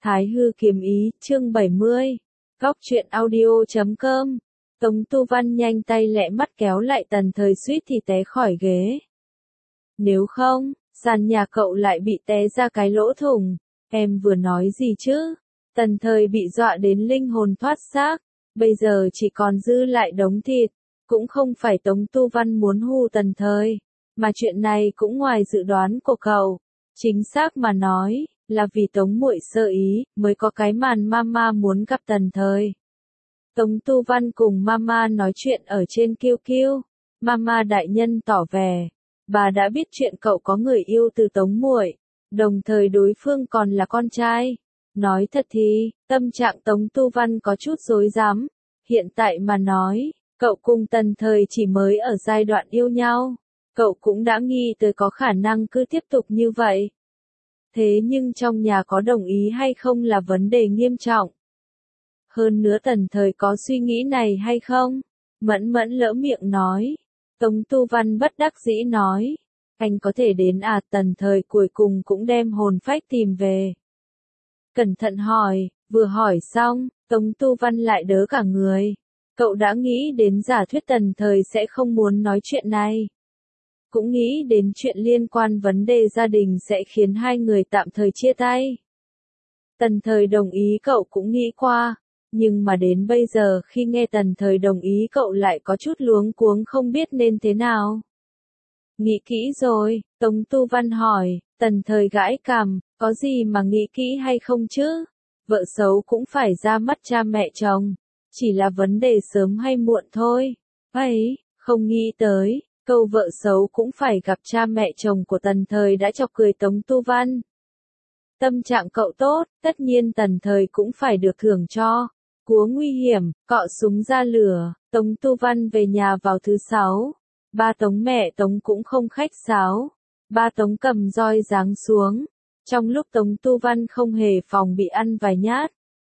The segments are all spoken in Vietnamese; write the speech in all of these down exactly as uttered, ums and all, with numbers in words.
Thái Hư Kiếm Ý, chương bảy mươi. Góc truyện audio chấm com. Tống Tu Văn nhanh tay lẹ mắt kéo lại Tần Thời suýt thì té khỏi ghế. Nếu không, sàn nhà cậu lại bị té ra cái lỗ thủng. Em vừa nói gì chứ? Tần Thời bị dọa đến linh hồn thoát xác. Bây giờ chỉ còn dư lại đống thịt. Cũng không phải Tống Tu Văn muốn hù Tần Thời. Mà chuyện này cũng ngoài dự đoán của cậu. Chính xác mà nói, là vì Tống muội sơ ý, mới có cái màn Mama muốn gặp Tần Thời. Tống Tu Văn cùng Mama nói chuyện ở trên kiu kiu. Mama đại nhân tỏ vẻ, bà đã biết chuyện cậu có người yêu từ Tống muội, đồng thời đối phương còn là con trai. Nói thật thì, tâm trạng Tống Tu Văn có chút rối rắm. Hiện tại mà nói, cậu cùng Tần Thời chỉ mới ở giai đoạn yêu nhau. Cậu cũng đã nghi tới có khả năng cứ tiếp tục như vậy. Thế nhưng trong nhà có đồng ý hay không là vấn đề nghiêm trọng. Hơn nữa Tần Thời có suy nghĩ này hay không? Mẫn mẫn lỡ miệng nói. Tống Tu Văn bất đắc dĩ nói. Anh có thể đến à? Tần Thời cuối cùng cũng đem hồn phách tìm về. Cẩn thận hỏi, vừa hỏi xong, Tống Tu Văn lại đớ cả người. Cậu đã nghĩ đến giả thuyết Tần Thời sẽ không muốn nói chuyện này. Cũng nghĩ đến chuyện liên quan vấn đề gia đình sẽ khiến hai người tạm thời chia tay. Tần Thời đồng ý cậu cũng nghĩ qua, nhưng mà đến bây giờ khi nghe Tần Thời đồng ý cậu lại có chút luống cuống không biết nên thế nào. Nghĩ kỹ rồi, Tống Tu Văn hỏi. Tần Thời gãi cằm, có gì mà nghĩ kỹ hay không chứ? Vợ xấu cũng phải ra mắt cha mẹ chồng, chỉ là vấn đề sớm hay muộn thôi. Ấy, không nghĩ tới. Câu vợ xấu cũng phải gặp cha mẹ chồng của Tần Thời đã chọc cười Tống Tu Văn. Tâm trạng cậu tốt, tất nhiên Tần Thời cũng phải được thưởng cho. Cúa nguy hiểm, cọ súng ra lửa, Tống Tu Văn về nhà vào thứ sáu. Ba Tống mẹ Tống cũng không khách sáo. Ba Tống cầm roi giáng xuống. Trong lúc Tống Tu Văn không hề phòng bị ăn vài nhát.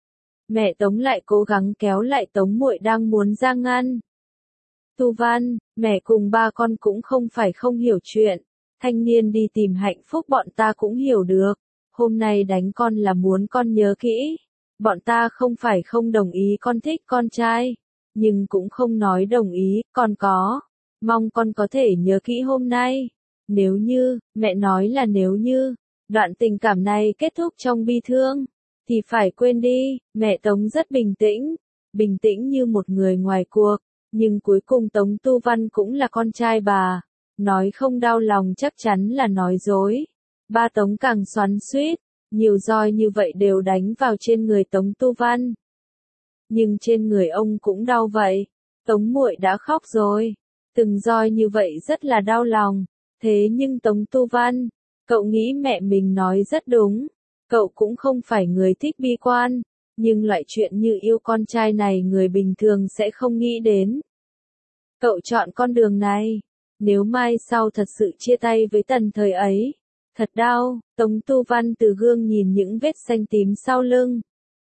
Mẹ Tống lại cố gắng kéo lại Tống muội đang muốn ra ngăn. Tu Văn, mẹ cùng ba con cũng không phải không hiểu chuyện. Thanh niên đi tìm hạnh phúc bọn ta cũng hiểu được. Hôm nay đánh con là muốn con nhớ kỹ. Bọn ta không phải không đồng ý con thích con trai. Nhưng cũng không nói đồng ý, con có. Mong con có thể nhớ kỹ hôm nay. Nếu như, mẹ nói là nếu như, đoạn tình cảm này kết thúc trong bi thương, thì phải quên đi. Mẹ Tống rất bình tĩnh. Bình tĩnh như một người ngoài cuộc. Nhưng cuối cùng Tống Tu Văn cũng là con trai bà. Nói không đau lòng chắc chắn là nói dối. Ba Tống càng xoắn xuýt. Nhiều roi như vậy đều đánh vào trên người Tống Tu Văn. Nhưng trên người ông cũng đau vậy. Tống muội đã khóc rồi. Từng roi như vậy rất là đau lòng. Thế nhưng Tống Tu Văn, cậu nghĩ mẹ mình nói rất đúng. Cậu cũng không phải người thích bi quan. Nhưng loại chuyện như yêu con trai này người bình thường sẽ không nghĩ đến. Cậu chọn con đường này. Nếu mai sau thật sự chia tay với Tần Thời ấy. Thật đau. Tống Tu Văn từ gương nhìn những vết xanh tím sau lưng.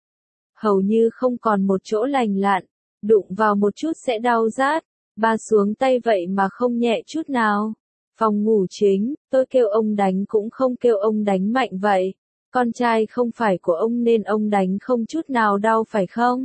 Hầu như không còn một chỗ lành lặn. Đụng vào một chút sẽ đau rát. Ba xuống tay vậy mà không nhẹ chút nào. Phòng ngủ chính, tôi kêu ông đánh cũng không kêu ông đánh mạnh vậy. Con trai không phải của ông nên ông đánh không chút nào đau phải không?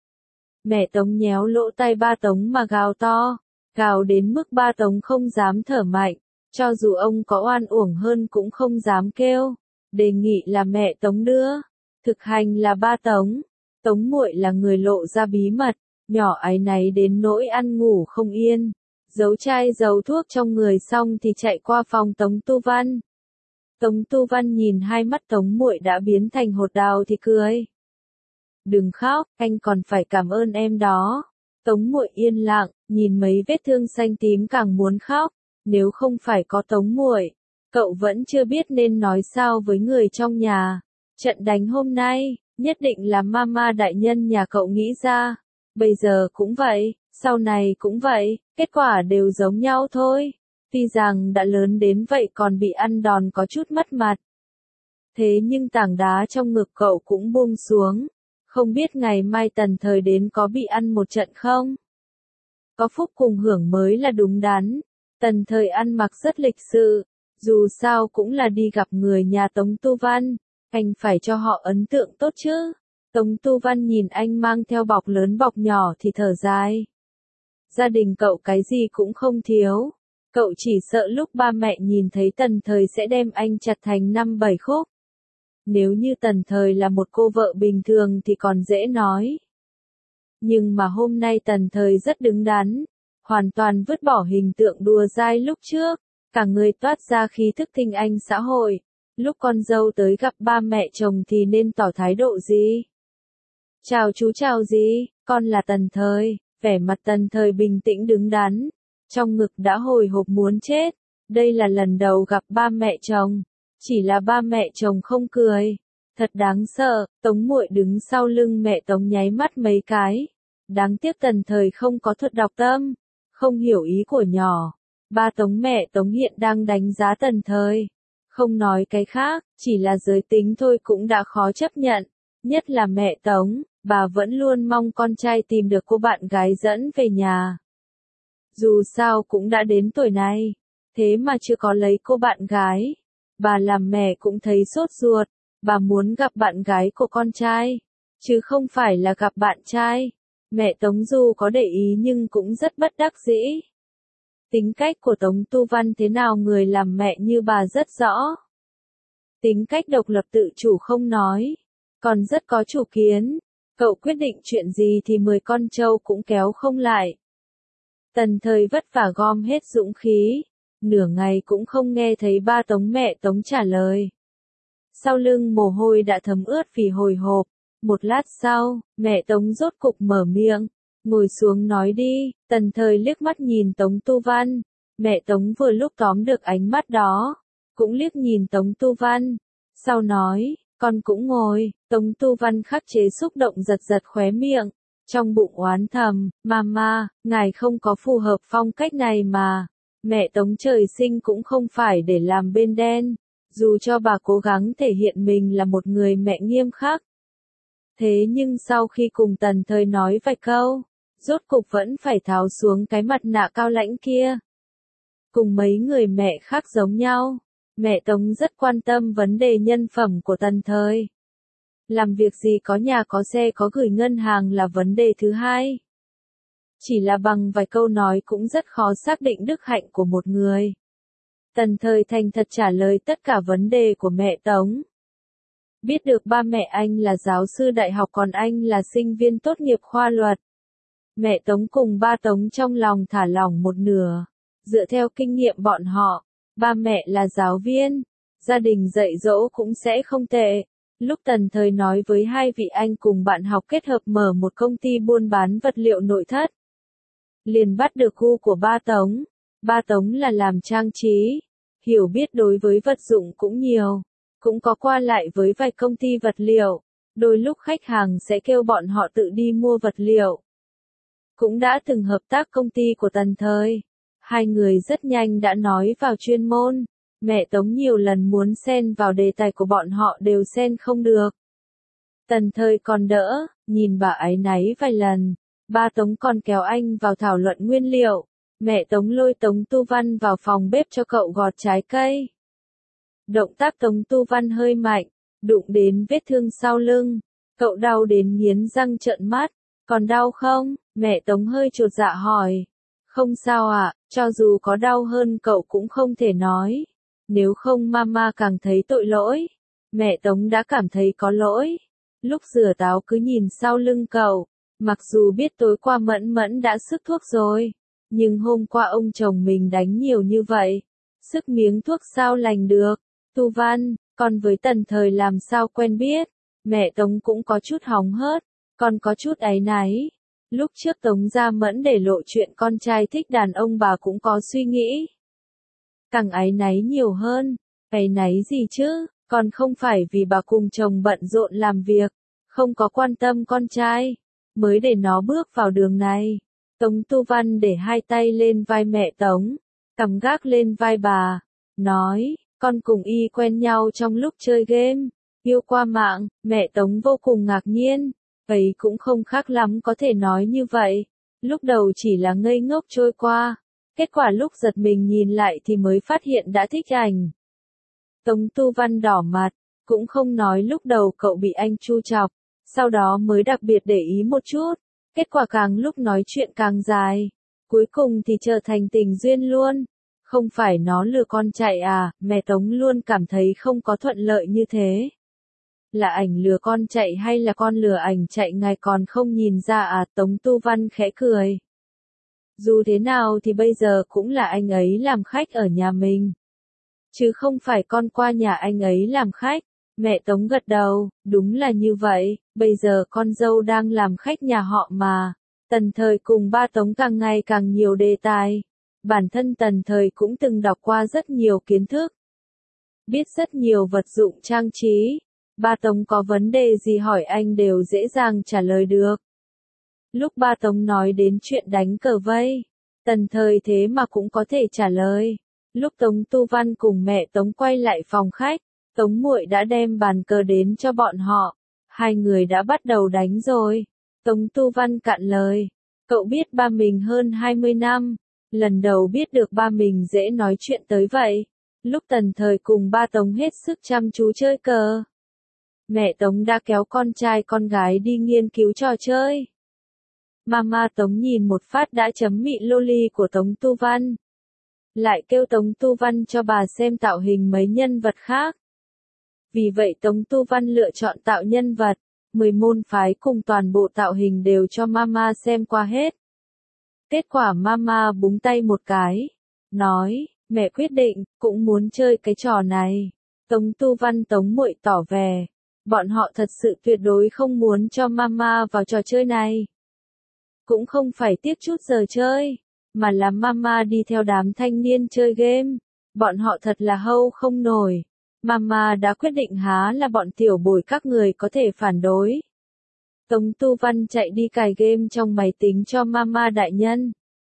Mẹ Tống nhéo lỗ tai ba Tống mà gào to. Gào đến mức ba Tống không dám thở mạnh. Cho dù ông có oan uổng hơn cũng không dám kêu. Đề nghị là mẹ Tống đưa. Thực hành là ba Tống. Tống muội là người lộ ra bí mật. Nhỏ áy náy đến nỗi ăn ngủ không yên. Giấu chai giấu thuốc trong người xong thì chạy qua phòng Tống Tu Văn. Tống Tu Văn nhìn hai mắt Tống muội đã biến thành hột đào thì cười. Đừng khóc, anh còn phải cảm ơn em đó. Tống muội yên lặng, nhìn mấy vết thương xanh tím càng muốn khóc. Nếu không phải có Tống muội, cậu vẫn chưa biết nên nói sao với người trong nhà. Trận đánh hôm nay, nhất định là Mama đại nhân nhà cậu nghĩ ra. Bây giờ cũng vậy, sau này cũng vậy, kết quả đều giống nhau thôi. Tuy rằng đã lớn đến vậy còn bị ăn đòn có chút mất mặt. Thế nhưng tảng đá trong ngực cậu cũng buông xuống. Không biết ngày mai Tần Thời đến có bị ăn một trận không? Có phúc cùng hưởng mới là đúng đắn. Tần Thời ăn mặc rất lịch sự. Dù sao cũng là đi gặp người nhà Tống Tu Văn. Anh phải cho họ ấn tượng tốt chứ. Tống Tu Văn nhìn anh mang theo bọc lớn bọc nhỏ thì thở dài. Gia đình cậu cái gì cũng không thiếu. Cậu chỉ sợ lúc ba mẹ nhìn thấy Tần Thời sẽ đem anh chặt thành năm bảy khúc. Nếu như Tần Thời là một cô vợ bình thường thì còn dễ nói. Nhưng mà hôm nay Tần Thời rất đứng đắn, hoàn toàn vứt bỏ hình tượng đùa dai lúc trước, cả người toát ra khí thức tinh anh xã hội. Lúc con dâu tới gặp ba mẹ chồng thì nên tỏ thái độ gì? Chào chú chào gì, con là Tần Thời. Vẻ mặt Tần Thời bình tĩnh đứng đắn, trong ngực đã hồi hộp muốn chết. Đây là lần đầu gặp ba mẹ chồng, chỉ là ba mẹ chồng không cười. Thật đáng sợ, Tống muội đứng sau lưng mẹ Tống nháy mắt mấy cái. Đáng tiếc Tần Thời không có thuật đọc tâm, không hiểu ý của nhỏ. Ba Tống mẹ Tống hiện đang đánh giá Tần Thời. Không nói cái khác, chỉ là giới tính thôi cũng đã khó chấp nhận. Nhất là mẹ Tống, bà vẫn luôn mong con trai tìm được cô bạn gái dẫn về nhà. Dù sao cũng đã đến tuổi này, thế mà chưa có lấy cô bạn gái. Bà làm mẹ cũng thấy sốt ruột, bà muốn gặp bạn gái của con trai, chứ không phải là gặp bạn trai. Mẹ Tống dù có để ý nhưng cũng rất bất đắc dĩ. Tính cách của Tống Tu Văn thế nào người làm mẹ như bà rất rõ. Tính cách độc lập tự chủ không nói, còn rất có chủ kiến. Cậu quyết định chuyện gì thì mười con trâu cũng kéo không lại. Tần Thời vất vả gom hết dũng khí, nửa ngày cũng không nghe thấy ba Tống mẹ Tống trả lời. Sau lưng mồ hôi đã thấm ướt vì hồi hộp. Một lát sau, mẹ Tống rốt cục mở miệng, ngồi xuống nói đi. Tần Thời liếc mắt nhìn Tống Tu Văn, mẹ Tống vừa lúc tóm được ánh mắt đó, cũng liếc nhìn Tống Tu Văn, sau nói, con cũng ngồi. Tống Tu Văn khắc chế xúc động giật giật khóe miệng, trong bụng oán thầm, mama, ngài không có phù hợp phong cách này mà. Mẹ Tống trời sinh cũng không phải để làm bên đen, dù cho bà cố gắng thể hiện mình là một người mẹ nghiêm khắc. Thế nhưng sau khi cùng Tần Thời nói vài câu, rốt cục vẫn phải tháo xuống cái mặt nạ cao lãnh kia. Cùng mấy người mẹ khác giống nhau, mẹ Tống rất quan tâm vấn đề nhân phẩm của Tần Thời. Làm việc gì có nhà có xe có gửi ngân hàng là vấn đề thứ hai. Chỉ là bằng vài câu nói cũng rất khó xác định đức hạnh của một người. Tần Thời thành thật trả lời tất cả vấn đề của mẹ Tống. Biết được ba mẹ anh là giáo sư đại học còn anh là sinh viên tốt nghiệp khoa luật. Mẹ Tống cùng ba Tống trong lòng thả lỏng một nửa. Dựa theo kinh nghiệm bọn họ, ba mẹ là giáo viên, gia đình dạy dỗ cũng sẽ không tệ. Lúc Tần Thời nói với hai vị anh cùng bạn học kết hợp mở một công ty buôn bán vật liệu nội thất, liền bắt được gu của ba Tống. Ba Tống là làm trang trí, hiểu biết đối với vật dụng cũng nhiều, cũng có qua lại với vài công ty vật liệu, đôi lúc khách hàng sẽ kêu bọn họ tự đi mua vật liệu. Cũng đã từng hợp tác công ty của Tần Thời, hai người rất nhanh đã nói vào chuyên môn. Mẹ Tống nhiều lần muốn xen vào đề tài của bọn họ đều xen không được. Tần Thời còn đỡ, nhìn bà áy náy vài lần, ba Tống còn kéo anh vào thảo luận nguyên liệu. Mẹ Tống lôi Tống Tu Văn vào phòng bếp cho cậu gọt trái cây. Động tác Tống Tu Văn hơi mạnh, đụng đến vết thương sau lưng, cậu đau đến nghiến răng trợn mắt. Còn đau không? Mẹ Tống hơi chột dạ hỏi. Không sao ạ, à, cho dù có đau hơn cậu cũng không thể nói. Nếu không mama càng thấy tội lỗi. Mẹ Tống đã cảm thấy có lỗi. Lúc rửa táo cứ nhìn sau lưng cậu. Mặc dù biết tối qua Mẫn Mẫn đã sức thuốc rồi, nhưng hôm qua ông chồng mình đánh nhiều như vậy, sức miếng thuốc sao lành được. Tu Văn, con với Tần Thời làm sao quen biết. Mẹ Tống cũng có chút hóng hớt, còn có chút áy náy. Lúc trước Tống Gia Mẫn để lộ chuyện con trai thích đàn ông bà cũng có suy nghĩ. Càng áy náy nhiều hơn. Áy náy gì chứ, còn không phải vì bà cùng chồng bận rộn làm việc, không có quan tâm con trai, mới để nó bước vào đường này. Tống Tu Văn để hai tay lên vai mẹ Tống, cằm gác lên vai bà, nói, con cùng y quen nhau trong lúc chơi game, yêu qua mạng. Mẹ Tống vô cùng ngạc nhiên, vậy cũng không khác lắm có thể nói như vậy. Lúc đầu chỉ là ngây ngốc trôi qua, kết quả lúc giật mình nhìn lại thì mới phát hiện đã thích ảnh. Tống Tu Văn đỏ mặt, Cũng không nói lúc đầu cậu bị anh chu chọc, sau đó mới đặc biệt để ý một chút, kết quả càng lúc nói chuyện càng dài, cuối cùng thì trở thành tình duyên luôn. Không phải nó lừa con chạy à, mẹ Tống luôn cảm thấy không có thuận lợi như thế. Là ảnh lừa con chạy hay là con lừa ảnh chạy ngài còn không nhìn ra à, Tống Tu Văn khẽ cười. Dù thế nào thì bây giờ cũng là anh ấy làm khách ở nhà mình, chứ không phải con qua nhà anh ấy làm khách. Mẹ Tống gật đầu, đúng là như vậy, bây giờ con dâu đang làm khách nhà họ mà. Tần Thời cùng ba Tống càng ngày càng nhiều đề tài. Bản thân Tần Thời cũng từng đọc qua rất nhiều kiến thức, biết rất nhiều vật dụng trang trí. Ba Tống có vấn đề gì hỏi anh đều dễ dàng trả lời được. Lúc ba Tống nói đến chuyện đánh cờ vây, Tần Thời thế mà cũng có thể trả lời. Lúc Tống Tu Văn cùng mẹ Tống quay lại phòng khách, Tống muội đã đem bàn cờ đến cho bọn họ. Hai người đã bắt đầu đánh rồi. Tống Tu Văn cạn lời. Cậu biết ba mình hơn hai mươi năm. Lần đầu biết được ba mình dễ nói chuyện tới vậy. Lúc Tần Thời cùng ba Tống hết sức chăm chú chơi cờ, mẹ Tống đã kéo con trai con gái đi nghiên cứu trò chơi. Mama Tống nhìn một phát đã chấm mị loli của Tống Tu Văn. Lại kêu Tống Tu Văn cho bà xem tạo hình mấy nhân vật khác. Vì vậy Tống Tu Văn lựa chọn tạo nhân vật, mười môn phái cùng toàn bộ tạo hình đều cho Mama xem qua hết. Kết quả Mama búng tay một cái, nói, mẹ quyết định, cũng muốn chơi cái trò này. Tống Tu Văn Tống muội tỏ vẻ, bọn họ thật sự tuyệt đối không muốn cho Mama vào trò chơi này. Cũng không phải tiếc chút giờ chơi, mà là Mama đi theo đám thanh niên chơi game. Bọn họ thật là hâu không nổi. Mama đã quyết định há là bọn tiểu bối các người có thể phản đối. Tống Tu Văn chạy đi cài game trong máy tính cho Mama đại nhân.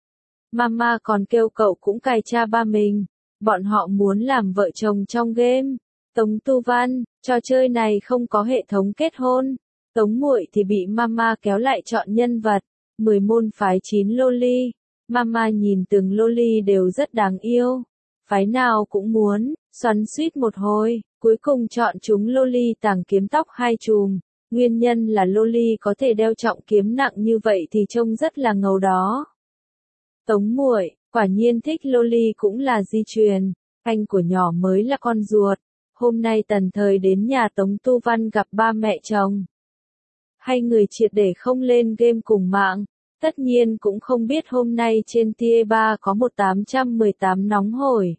Mama còn kêu cậu cũng cài cha ba mình. Bọn họ muốn làm vợ chồng trong game. Tống Tu Văn, trò chơi này không có hệ thống kết hôn. Tống muội thì bị Mama kéo lại chọn nhân vật. mười môn phái chín loli. Mama nhìn từng loli đều rất đáng yêu. Phái nào cũng muốn, xoắn suýt một hồi, cuối cùng chọn chúng loli tàng kiếm tóc hai chùm. Nguyên nhân là loli có thể đeo trọng kiếm nặng như vậy thì trông rất là ngầu đó. Tống muội, quả nhiên thích loli cũng là di truyền, anh của nhỏ mới là con ruột. Hôm nay Tần Thời đến nhà Tống Tu Văn gặp ba mẹ chồng. Hai người triệt để không lên game cùng mạng. Tất nhiên cũng không biết hôm nay trên Tie ba có một tám một tám nóng hổi.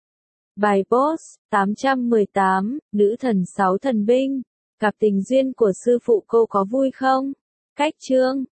Bài post, tám một tám, nữ thần sáu thần binh. Gặp tình duyên của sư phụ cô có vui không? Cách chương.